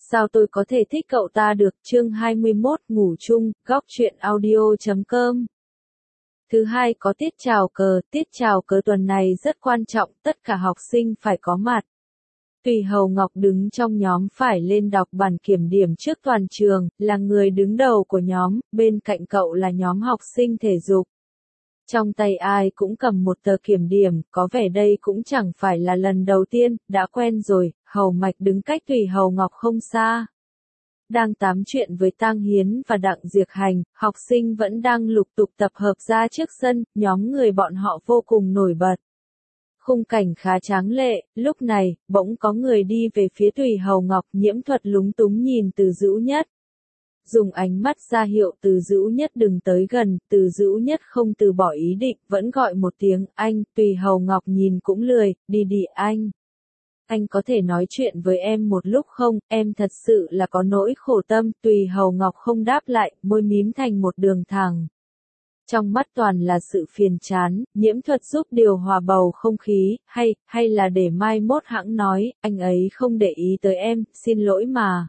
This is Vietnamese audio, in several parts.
Sao tôi có thể thích cậu ta được? Chương 21 ngủ chung, góc truyện audio.com. Thứ hai có tiết chào cờ tuần này rất quan trọng, tất cả học sinh phải có mặt. Tùy Hầu Ngọc đứng trong nhóm phải lên đọc bản kiểm điểm trước toàn trường, là người đứng đầu của nhóm, bên cạnh cậu là nhóm học sinh thể dục. Trong tay ai cũng cầm một tờ kiểm điểm, có vẻ đây cũng chẳng phải là lần đầu tiên, đã quen rồi. Hầu Mạch đứng cách Tùy Hầu Ngọc không xa. Đang tám chuyện với Tang Hiến và Đặng Diệc Hành, học sinh vẫn đang lục tục tập hợp ra trước sân, nhóm người bọn họ vô cùng nổi bật. Khung cảnh khá tráng lệ, lúc này, bỗng có người đi về phía Tùy Hầu Ngọc, Nhiễm Thuật lúng túng nhìn Từ Dữu Nhất. Dùng ánh mắt ra hiệu Từ Dữu Nhất đừng tới gần, Từ Dữu Nhất không từ bỏ ý định, vẫn gọi một tiếng anh. Tùy Hầu Ngọc nhìn cũng lười, đi anh. Anh có thể nói chuyện với em một lúc không, em thật sự là có nỗi khổ tâm. Tùy Hầu Ngọc không đáp lại, môi mím thành một đường thẳng. Trong mắt toàn là sự phiền chán. Nhiễm Thuật giúp điều hòa bầu không khí, hay là để mai mốt hẵng nói, anh ấy không để ý tới em, xin lỗi mà.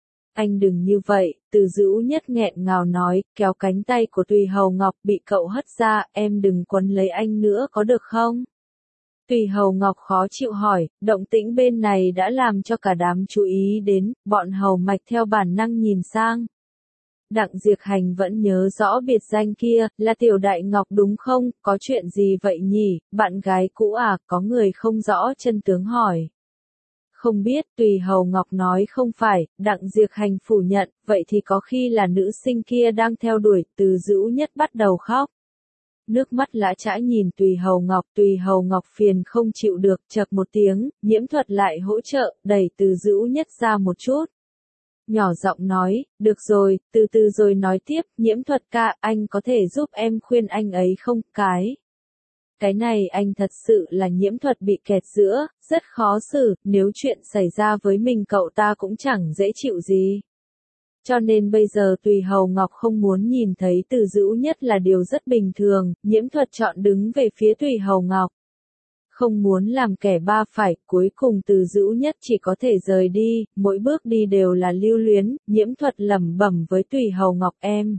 Anh đừng như vậy, Từ Dữu Nhất nghẹn ngào nói, kéo cánh tay của Tùy Hầu Ngọc bị cậu hất ra, em đừng quấn lấy anh nữa có được không? Tùy Hầu Ngọc khó chịu hỏi, động tĩnh bên này đã làm cho cả đám chú ý đến, bọn Hầu Mạch theo bản năng nhìn sang. Đặng Diệc Hành vẫn nhớ rõ biệt danh kia, là Tiểu Đại Ngọc đúng không, có chuyện gì vậy nhỉ, bạn gái cũ à, có người không rõ chân tướng hỏi. Không biết, Tùy Hầu Ngọc nói không phải. Đặng Diệc Hành phủ nhận, vậy thì có khi là nữ sinh kia đang theo đuổi. Từ Dữu Nhất bắt đầu khóc. Nước mắt lã chã nhìn Tùy Hầu Ngọc phiền không chịu được, chậc một tiếng, Nhiễm Thuật lại hỗ trợ, đẩy Từ Dữu Nhất ra một chút. Nhỏ giọng nói, được rồi, từ từ rồi nói tiếp, Nhiễm Thuật ca, anh có thể giúp em khuyên anh ấy không, Cái này anh thật sự là Nhiễm Thuật bị kẹt giữa, rất khó xử, nếu chuyện xảy ra với mình cậu ta cũng chẳng dễ chịu gì. Cho nên bây giờ Tùy Hầu Ngọc không muốn nhìn thấy Từ Dữu Nhất là điều rất bình thường, Nhiễm Thuật chọn đứng về phía Tùy Hầu Ngọc. Không muốn làm kẻ ba phải, cuối cùng Từ Dữu Nhất chỉ có thể rời đi, mỗi bước đi đều là lưu luyến. Nhiễm Thuật lẩm bẩm với Tùy Hầu Ngọc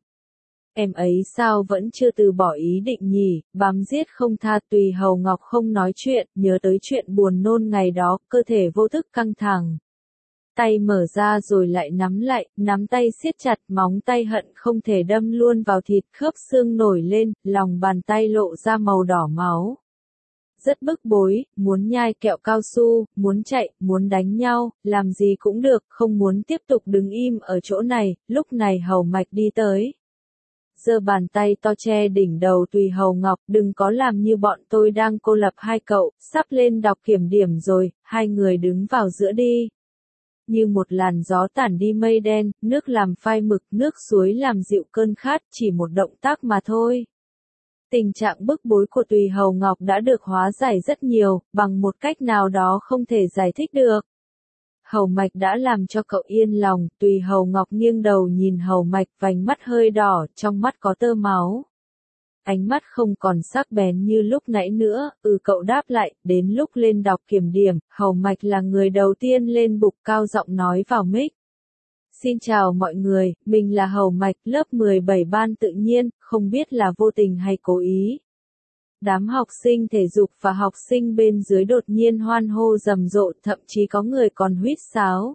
em ấy sao vẫn chưa từ bỏ ý định nhỉ, bám giết không tha. Tùy Hầu Ngọc không nói chuyện, nhớ tới chuyện buồn nôn ngày đó, cơ thể vô thức căng thẳng. Tay mở ra rồi lại nắm lại, nắm tay siết chặt, móng tay hận không thể đâm luôn vào thịt, khớp xương nổi lên, lòng bàn tay lộ ra màu đỏ máu. Rất bức bối, muốn nhai kẹo cao su, muốn chạy, muốn đánh nhau, làm gì cũng được, không muốn tiếp tục đứng im ở chỗ này. Lúc này Hầu Mạch đi tới. Giơ bàn tay to che đỉnh đầu Tùy Hầu Ngọc, đừng có làm như bọn tôi đang cô lập hai cậu, sắp lên đọc kiểm điểm rồi, hai người đứng vào giữa đi. Như một làn gió tản đi mây đen, nước làm phai mực, nước suối làm dịu cơn khát, chỉ một động tác mà thôi. Tình trạng bức bối của Tùy Hầu Ngọc đã được hóa giải rất nhiều, bằng một cách nào đó không thể giải thích được. Hầu Mạch đã làm cho cậu yên lòng. Tùy Hầu Ngọc nghiêng đầu nhìn Hầu Mạch, vành mắt hơi đỏ, trong mắt có tơ máu. Ánh mắt không còn sắc bén như lúc nãy nữa, cậu đáp lại, đến lúc lên đọc kiểm điểm, Hầu Mạch là người đầu tiên lên bục cao giọng nói vào mic. Xin chào mọi người, mình là Hầu Mạch, lớp 17 ban tự nhiên, không biết là vô tình hay cố ý. Đám học sinh thể dục và học sinh bên dưới đột nhiên hoan hô rầm rộ, thậm chí có người còn huýt sáo.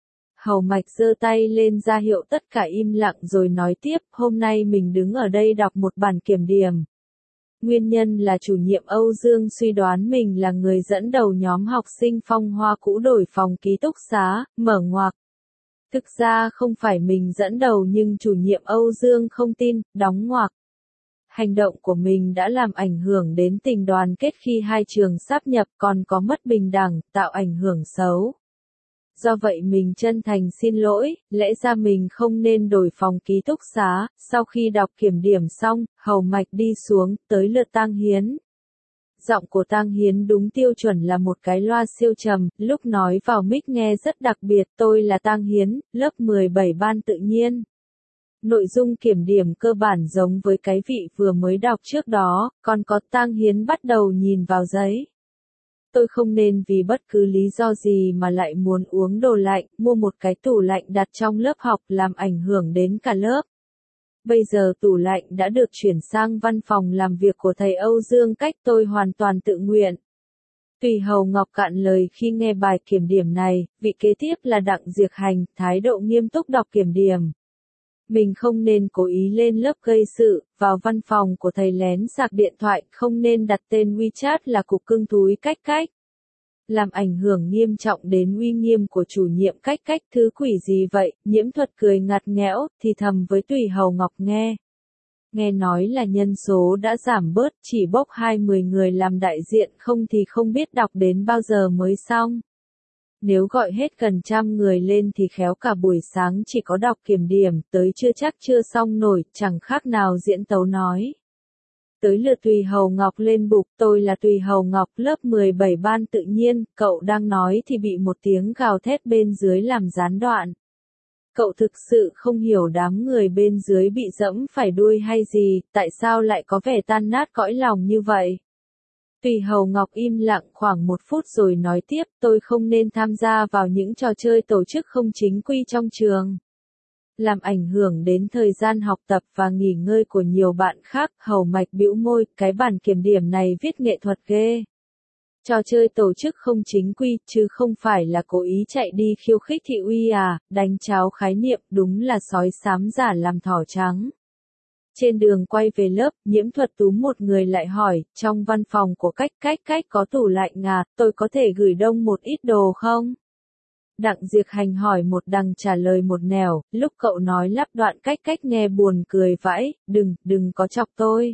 Hầu Mạch giơ tay lên ra hiệu tất cả im lặng rồi nói tiếp, hôm nay mình đứng ở đây đọc một bản kiểm điểm. Nguyên nhân là chủ nhiệm Âu Dương suy đoán mình là người dẫn đầu nhóm học sinh Phong Hoa cũ đổi phòng ký túc xá, mở ngoặc. Thực ra không phải mình dẫn đầu nhưng chủ nhiệm Âu Dương không tin, đóng ngoặc. Hành động của mình đã làm ảnh hưởng đến tình đoàn kết khi hai trường sáp nhập, còn có mất bình đẳng, tạo ảnh hưởng xấu. Do vậy mình chân thành xin lỗi, lẽ ra mình không nên đổi phòng ký túc xá. Sau khi đọc kiểm điểm xong, Hầu Mạch đi xuống, tới lượt Tang Hiến. Giọng của Tang Hiến đúng tiêu chuẩn là một cái loa siêu trầm, lúc nói vào mic nghe rất đặc biệt. Tôi là Tang Hiến, lớp 17 ban tự nhiên. Nội dung kiểm điểm cơ bản giống với cái vị vừa mới đọc trước đó, còn có Tang Hiến bắt đầu nhìn vào giấy. Tôi không nên vì bất cứ lý do gì mà lại muốn uống đồ lạnh, mua một cái tủ lạnh đặt trong lớp học làm ảnh hưởng đến cả lớp. Bây giờ tủ lạnh đã được chuyển sang văn phòng làm việc của thầy Âu Dương Cách, tôi hoàn toàn tự nguyện. Tùy Hầu Ngọc cạn lời khi nghe bài kiểm điểm này, vị kế tiếp là Đặng Diệc Hành, thái độ nghiêm túc đọc kiểm điểm. Mình không nên cố ý lên lớp gây sự, vào văn phòng của thầy lén sạc điện thoại, không nên đặt tên WeChat là cục cưng túi cách cách. Làm ảnh hưởng nghiêm trọng đến uy nghiêm của chủ nhiệm cách cách, thứ quỷ gì vậy, Nhiễm Thuật cười ngặt nghẽo, thì thầm với Tùy Hầu Ngọc nghe. Nghe nói là nhân số đã giảm bớt, chỉ bốc 20 người làm đại diện, không thì không biết đọc đến bao giờ mới xong. Nếu gọi hết gần 100 người lên thì khéo cả buổi sáng chỉ có đọc kiểm điểm, tới chưa chắc chưa xong nổi, chẳng khác nào diễn tấu nói. Tới lượt Tùy Hầu Ngọc lên bục, tôi là Tùy Hầu Ngọc, lớp 17 ban tự nhiên, cậu đang nói thì bị một tiếng gào thét bên dưới làm gián đoạn. Cậu thực sự không hiểu đám người bên dưới bị dẫm phải đuôi hay gì, tại sao lại có vẻ tan nát cõi lòng như vậy? Tùy Hầu Ngọc im lặng khoảng 1 phút rồi nói tiếp, tôi không nên tham gia vào những trò chơi tổ chức không chính quy trong trường. Làm ảnh hưởng đến thời gian học tập và nghỉ ngơi của nhiều bạn khác. Hầu Mạch bĩu môi, cái bản kiểm điểm này viết nghệ thuật ghê. Trò chơi tổ chức không chính quy, chứ không phải là cố ý chạy đi khiêu khích thị uy à, đánh cháo khái niệm, đúng là sói xám giả làm thỏ trắng. Trên đường quay về lớp, Nhiễm Thuật túm một người lại hỏi, trong văn phòng của cách cách có tủ lạnh à, tôi có thể gửi đông một ít đồ không? Đặng Diệc Hành hỏi một đằng trả lời một nẻo, lúc cậu nói lắp đoạn cách nghe buồn cười vãi, đừng có chọc tôi.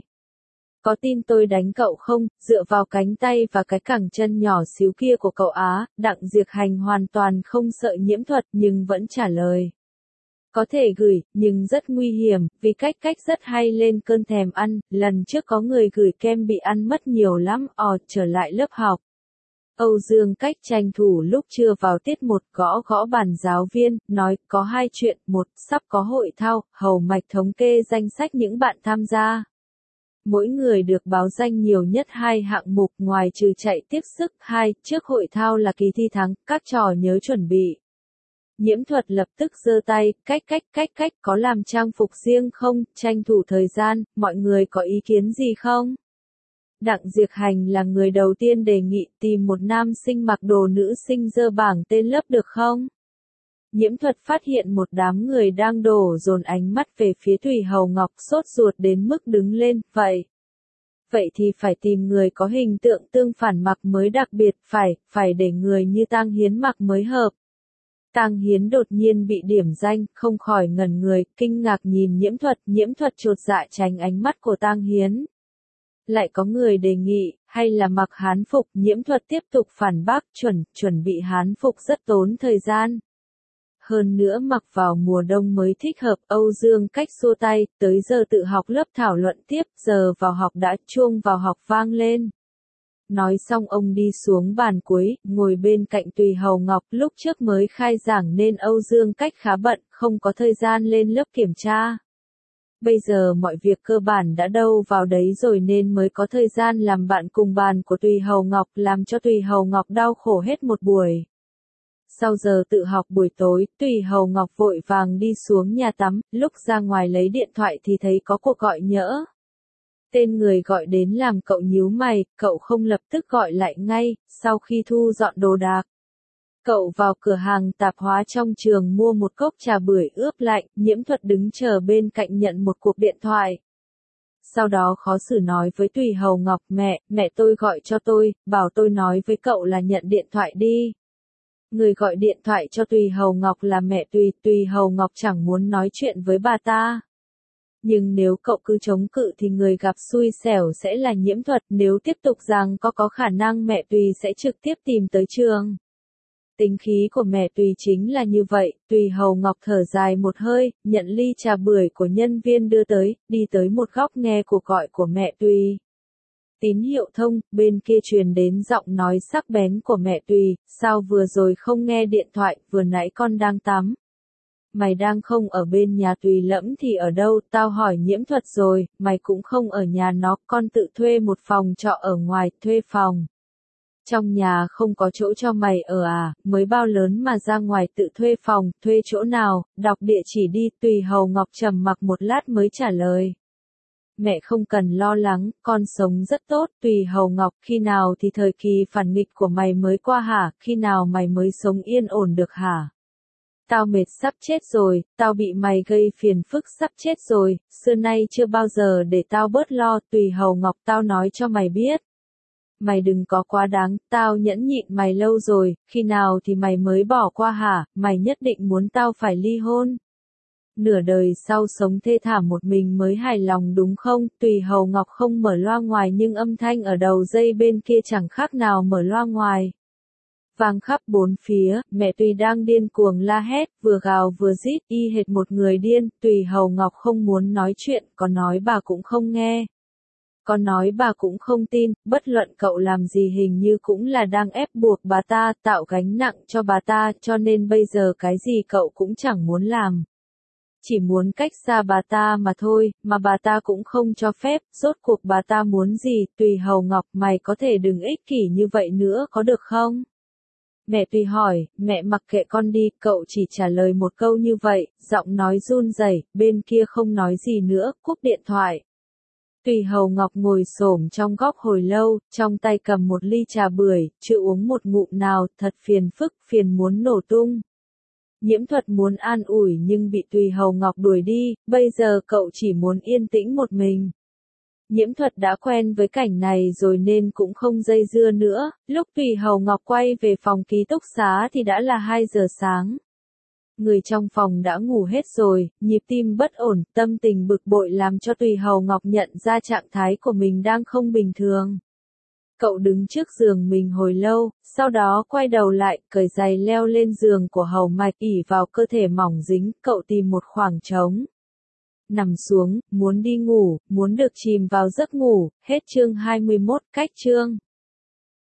Có tin tôi đánh cậu không, dựa vào cánh tay và cái cẳng chân nhỏ xíu kia của cậu á, Đặng Diệc Hành hoàn toàn không sợ Nhiễm Thuật nhưng vẫn trả lời. Có thể gửi, nhưng rất nguy hiểm, vì cách rất hay lên cơn thèm ăn, lần trước có người gửi kem bị ăn mất nhiều lắm, trở lại lớp học. Âu Dương Cách tranh thủ lúc trưa vào tiết 1 gõ bàn giáo viên, nói, có 2 chuyện, 1, sắp có hội thao, Hầu Mạch thống kê danh sách những bạn tham gia. Mỗi người được báo danh nhiều nhất 2 hạng mục ngoài trừ chạy tiếp sức, 2, trước hội thao là kỳ thi thắng, các trò nhớ chuẩn bị. Nhiễm Thuật lập tức giơ tay, cách có làm trang phục riêng không, tranh thủ thời gian, mọi người có ý kiến gì không? Đặng Diệc Hành là người đầu tiên đề nghị tìm một nam sinh mặc đồ nữ sinh dơ bảng tên lớp được không? Nhiễm Thuật phát hiện một đám người đang đổ dồn ánh mắt về phía Tùy Hầu Ngọc, sốt ruột đến mức đứng lên, vậy thì phải tìm người có hình tượng tương phản mặc mới đặc biệt, phải để người như Tang Hiến mặc mới hợp. Tang Hiến đột nhiên bị điểm danh, không khỏi ngẩn người, kinh ngạc nhìn Nhiễm Thuật chột dạ tránh ánh mắt của Tang Hiến. Lại có người đề nghị, hay là mặc hán phục, Nhiễm Thuật tiếp tục phản bác, chuẩn bị hán phục rất tốn thời gian. Hơn nữa mặc vào mùa đông mới thích hợp. Âu Dương Cách xua tay, tới giờ tự học lớp thảo luận tiếp, giờ vào học đã, chuông vào học vang lên. Nói xong ông đi xuống bàn cuối, ngồi bên cạnh Tùy Hầu Ngọc, lúc trước mới khai giảng nên Âu Dương Cách khá bận, không có thời gian lên lớp kiểm tra. Bây giờ mọi việc cơ bản đã đâu vào đấy rồi nên mới có thời gian làm bạn cùng bàn của Tùy Hầu Ngọc, làm cho Tùy Hầu Ngọc đau khổ hết một buổi. Sau giờ tự học buổi tối, Tùy Hầu Ngọc vội vàng đi xuống nhà tắm, lúc ra ngoài lấy điện thoại thì thấy có cuộc gọi nhỡ. Tên người gọi đến làm cậu nhíu mày, cậu không lập tức gọi lại ngay, sau khi thu dọn đồ đạc. Cậu vào cửa hàng tạp hóa trong trường mua một cốc trà bưởi ướp lạnh, Nhiễm Thuật đứng chờ bên cạnh nhận một cuộc điện thoại. Sau đó khó xử nói với Tùy Hầu Ngọc, mẹ tôi gọi cho tôi, bảo tôi nói với cậu là nhận điện thoại đi. Người gọi điện thoại cho Tùy Hầu Ngọc là mẹ Tùy Hầu Ngọc chẳng muốn nói chuyện với bà ta. Nhưng nếu cậu cứ chống cự thì người gặp xui xẻo sẽ là Nhiễm Thuật, nếu tiếp tục rằng có khả năng mẹ Tùy sẽ trực tiếp tìm tới trường. Tính khí của mẹ Tùy chính là như vậy. Tùy Hầu Ngọc thở dài một hơi, nhận ly trà bưởi của nhân viên đưa tới, đi tới một góc nghe cuộc gọi của mẹ Tùy. Tín hiệu thông, bên kia truyền đến giọng nói sắc bén của mẹ Tùy, sao vừa rồi không nghe điện thoại, vừa nãy con đang tắm. Mày đang không ở bên nhà Tùy Lẫm thì ở đâu, tao hỏi Nhiễm Thuật rồi, mày cũng không ở nhà nó, con tự thuê một phòng trọ ở ngoài, thuê phòng. Trong nhà không có chỗ cho mày ở à, mới bao lớn mà ra ngoài tự thuê phòng, thuê chỗ nào, đọc địa chỉ đi, Tùy Hầu Ngọc trầm mặc một lát mới trả lời. Mẹ không cần lo lắng, con sống rất tốt, Tùy Hầu Ngọc, khi nào thì thời kỳ phản nghịch của mày mới qua hả, khi nào mày mới sống yên ổn được hả? Tao mệt sắp chết rồi, tao bị mày gây phiền phức sắp chết rồi, xưa nay chưa bao giờ để tao bớt lo, Tùy Hầu Ngọc tao nói cho mày biết. Mày đừng có quá đáng, tao nhẫn nhịn mày lâu rồi, khi nào thì mày mới bỏ qua hả, mày nhất định muốn tao phải ly hôn. Nửa đời sau sống thê thảm một mình mới hài lòng đúng không? Tùy Hầu Ngọc không mở loa ngoài nhưng âm thanh ở đầu dây bên kia chẳng khác nào mở loa ngoài. Vang khắp bốn phía, mẹ Tùy đang điên cuồng la hét, vừa gào vừa rít, y hệt một người điên, Tùy Hầu Ngọc không muốn nói chuyện, có nói bà cũng không nghe. Có nói bà cũng không tin, bất luận cậu làm gì hình như cũng là đang ép buộc bà ta, tạo gánh nặng cho bà ta, cho nên bây giờ cái gì cậu cũng chẳng muốn làm. Chỉ muốn cách xa bà ta mà thôi, mà bà ta cũng không cho phép, rốt cuộc bà ta muốn gì, Tùy Hầu Ngọc mày có thể đừng ích kỷ như vậy nữa có được không? Mẹ Tùy hỏi, mẹ mặc kệ con đi, cậu chỉ trả lời một câu như vậy, giọng nói run rẩy, bên kia không nói gì nữa, cúp điện thoại. Tùy Hầu Ngọc ngồi xổm trong góc hồi lâu, trong tay cầm một ly trà bưởi, chưa uống một ngụm nào, thật phiền phức, phiền muốn nổ tung. Nhiễm Thuật muốn an ủi nhưng bị Tùy Hầu Ngọc đuổi đi, bây giờ cậu chỉ muốn yên tĩnh một mình. Nhiễm Thuật đã quen với cảnh này rồi nên cũng không dây dưa nữa, lúc Tùy Hầu Ngọc quay về phòng ký túc xá thì đã là 2 giờ sáng. Người trong phòng đã ngủ hết rồi, nhịp tim bất ổn, tâm tình bực bội làm cho Tùy Hầu Ngọc nhận ra trạng thái của mình đang không bình thường. Cậu đứng trước giường mình hồi lâu, sau đó quay đầu lại, cởi giày leo lên giường của Hầu Mạch, ỉ vào cơ thể mỏng dính, cậu tìm một khoảng trống. Nằm xuống, muốn đi ngủ, muốn được chìm vào giấc ngủ, hết chương 21, cách chương.